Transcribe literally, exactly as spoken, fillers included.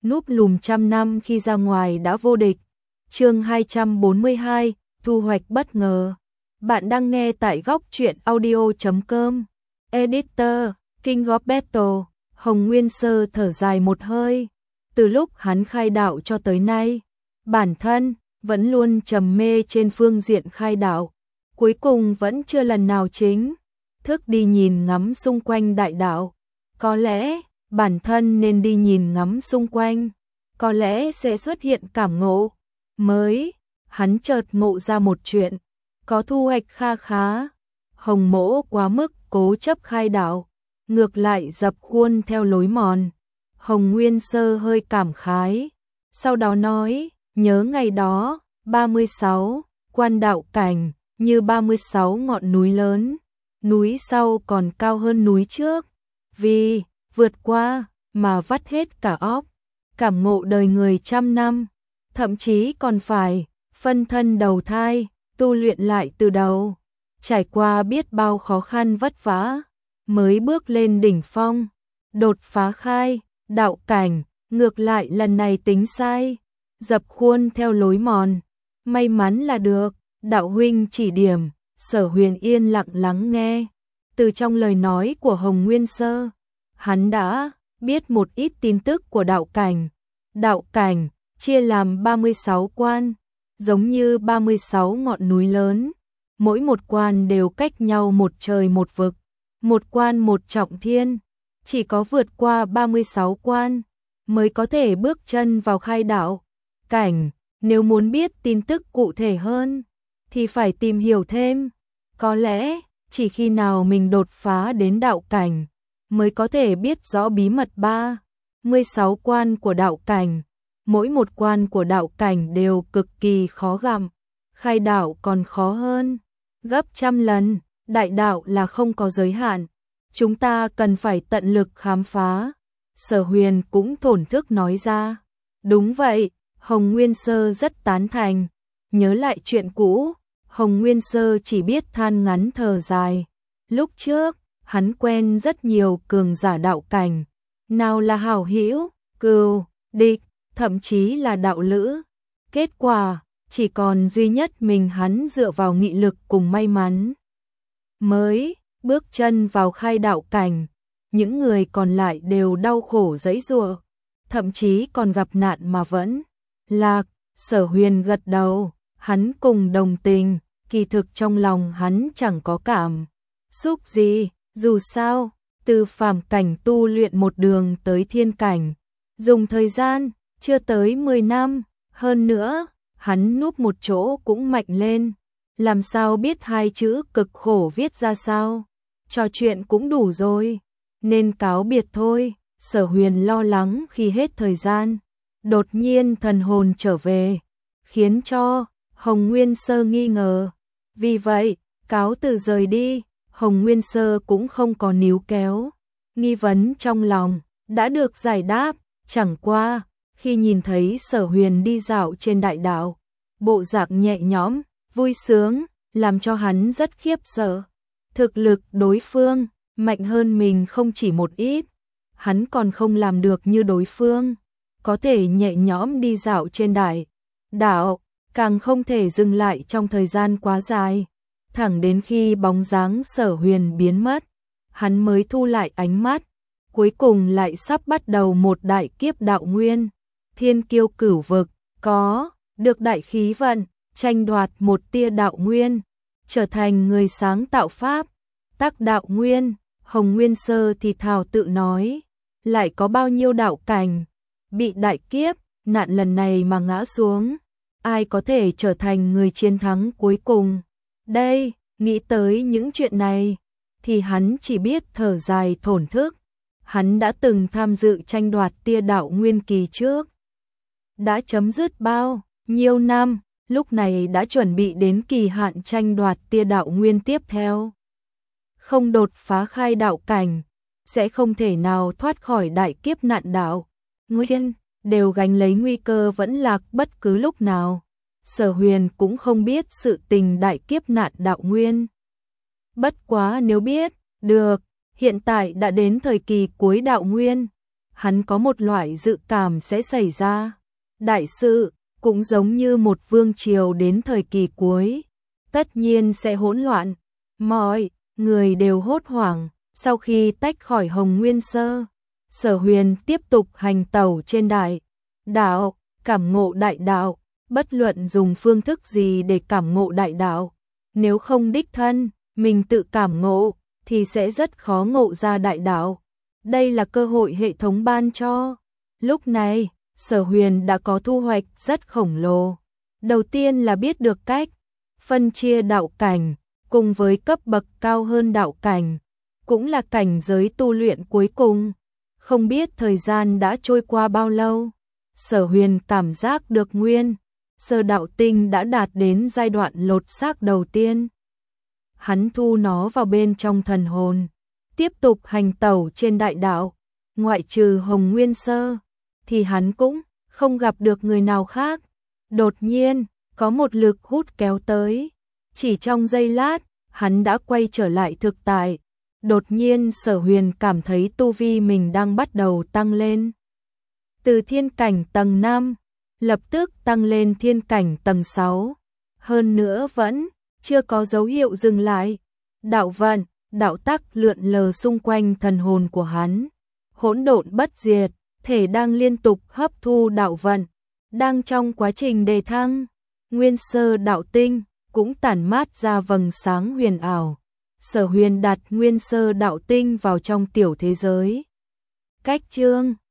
núp lùm trăm năm khi ra ngoài đã vô địch. Chương hai trăm bốn mươi hai, thu hoạch bất ngờ. Bạn đang nghe tại góc truyện audio chấm com. Editor, King of Battle. Hồng Nguyên Sơ thở dài một hơi. Từ lúc hắn khai đạo cho tới nay, bản thân vẫn luôn trầm mê trên phương diện khai đạo, cuối cùng vẫn chưa lần nào chính thức đi nhìn ngắm xung quanh đại đạo. Có lẽ bản thân nên đi nhìn ngắm xung quanh, có lẽ sẽ xuất hiện cảm ngộ mới. Hắn chợt ngộ ra một chuyện, có thu hoạch kha khá. Hồng Mỗ quá mức cố chấp khai đạo, ngược lại dập khuôn theo lối mòn. Hồng Nguyên Sơ hơi cảm khái, sau đó nói, nhớ ngày đó, ba mươi sáu, quan đạo cảnh, như ba mươi sáu ngọn núi lớn, núi sau còn cao hơn núi trước, vì vượt qua mà vắt hết cả óc, cảm ngộ đời người trăm năm, thậm chí còn phải phân thân đầu thai, tu luyện lại từ đầu, trải qua biết bao khó khăn vất vả, mới bước lên đỉnh phong, đột phá khai đạo cảnh. Ngược lại lần này tính sai, dập khuôn theo lối mòn. May mắn là được, đạo huynh chỉ điểm. Sở Huyền yên lặng lắng nghe. Từ trong lời nói của Hồng Nguyên Sơ, hắn đã biết một ít tin tức của đạo cảnh. Đạo cảnh chia làm ba mươi sáu quan, giống như ba mươi sáu ngọn núi lớn. Mỗi một quan đều cách nhau một trời một vực, một quan một trọng thiên. Chỉ có vượt qua ba mươi sáu quan mới có thể bước chân vào khai đạo cảnh. Nếu muốn biết tin tức cụ thể hơn thì phải tìm hiểu thêm. Có lẽ chỉ khi nào mình đột phá đến đạo cảnh mới có thể biết rõ bí mật ba mươi sáu quan của đạo cảnh. Mỗi một quan của đạo cảnh đều cực kỳ khó gặm, khai đạo còn khó hơn gấp trăm lần. Đại đạo là không có giới hạn, chúng ta cần phải tận lực khám phá. Sở Huyền cũng thổn thức nói ra. Đúng vậy, Hồng Nguyên Sơ rất tán thành. Nhớ lại chuyện cũ, Hồng Nguyên Sơ chỉ biết than ngắn thở dài. Lúc trước, hắn quen rất nhiều cường giả đạo cảnh, nào là hảo hữu, cừu, địch, thậm chí là đạo lữ. Kết quả, chỉ còn duy nhất mình hắn dựa vào nghị lực cùng may mắn mới bước chân vào khai đạo cảnh. Những người còn lại đều đau khổ giãy giụa, thậm chí còn gặp nạn mà vẫn lạc. Sở Huyền gật đầu, hắn cùng đồng tình, kỳ thực trong lòng hắn chẳng có cảm xúc gì. Dù sao, từ phàm cảnh tu luyện một đường tới thiên cảnh, dùng thời gian chưa tới mười năm, hơn nữa, hắn núp một chỗ cũng mạnh lên. Làm sao biết hai chữ cực khổ viết ra sao? Trò chuyện cũng đủ rồi, nên cáo biệt thôi. Sở Huyền lo lắng khi hết thời gian, đột nhiên thần hồn trở về, khiến cho Hồng Nguyên Sơ nghi ngờ. Vì vậy, cáo từ rời đi. Hồng Nguyên Sơ cũng không có níu kéo, nghi vấn trong lòng đã được giải đáp. Chẳng qua, khi nhìn thấy Sở Huyền đi dạo trên đại đạo, bộ dạng nhẹ nhõm, vui sướng, làm cho hắn rất khiếp sợ. Thực lực đối phương mạnh hơn mình không chỉ một ít, hắn còn không làm được như đối phương, có thể nhẹ nhõm đi dạo trên đại đạo, càng không thể dừng lại trong thời gian quá dài. Thẳng đến khi bóng dáng Sở Huyền biến mất, hắn mới thu lại ánh mắt. Cuối cùng lại sắp bắt đầu một đại kiếp đạo nguyên. Thiên kiêu cửu vực, có được đại khí vận, tranh đoạt một tia đạo nguyên, trở thành người sáng tạo pháp tắc đạo nguyên. Hồng Nguyên Sơ thì thào tự nói, lại có bao nhiêu đạo cảnh bị đại kiếp nạn lần này mà ngã xuống, ai có thể trở thành người chiến thắng cuối cùng đây? Nghĩ tới những chuyện này thì hắn chỉ biết thở dài thổn thức. Hắn đã từng tham dự tranh đoạt tia đạo nguyên kỳ trước, đã chấm dứt bao nhiêu năm, lúc này đã chuẩn bị đến kỳ hạn tranh đoạt tia đạo nguyên tiếp theo. Không đột phá khai đạo cảnh, sẽ không thể nào thoát khỏi đại kiếp nạn đạo nguyên, đều gánh lấy nguy cơ vẫn lạc bất cứ lúc nào. Sở Huyền cũng không biết sự tình đại kiếp nạn đạo nguyên. Bất quá nếu biết được, hiện tại đã đến thời kỳ cuối đạo nguyên, hắn có một loại dự cảm sẽ xảy ra đại sự, cũng giống như một vương triều đến thời kỳ cuối, tất nhiên sẽ hỗn loạn. Mọi người đều hốt hoảng. Sau khi tách khỏi Hồng Nguyên Sơ, Sở Huyền tiếp tục hành tẩu trên đại đạo, cảm ngộ đại đạo, bất luận dùng phương thức gì để cảm ngộ đại đạo, nếu không đích thân mình tự cảm ngộ thì sẽ rất khó ngộ ra đại đạo. Đây là cơ hội hệ thống ban cho. Lúc này, Sở Huyền đã có thu hoạch rất khổng lồ. Đầu tiên là biết được cách phân chia đạo cảnh, cùng với cấp bậc cao hơn đạo cảnh, cũng là cảnh giới tu luyện cuối cùng. Không biết thời gian đã trôi qua bao lâu, Sở Huyền cảm giác được nguyên sơ đạo tinh đã đạt đến giai đoạn lột xác đầu tiên. Hắn thu nó vào bên trong thần hồn, tiếp tục hành tẩu trên đại đạo, ngoại trừ Hồng Nguyên Sơ, thì hắn cũng không gặp được người nào khác. Đột nhiên, có một lực hút kéo tới, chỉ trong giây lát, hắn đã quay trở lại thực tại. Đột nhiên Sở Huyền cảm thấy tu vi mình đang bắt đầu tăng lên. Từ thiên cảnh tầng năm, lập tức tăng lên thiên cảnh tầng sáu. Hơn nữa vẫn chưa có dấu hiệu dừng lại. Đạo vận, đạo tắc lượn lờ xung quanh thần hồn của hắn. Hỗn độn bất diệt, thể đang liên tục hấp thu đạo vận, đang trong quá trình đề thăng. Nguyên sơ đạo tinh cũng tản mát ra vầng sáng huyền ảo. Sở Huyền đặt nguyên sơ đạo tinh vào trong tiểu thế giới. Cách chương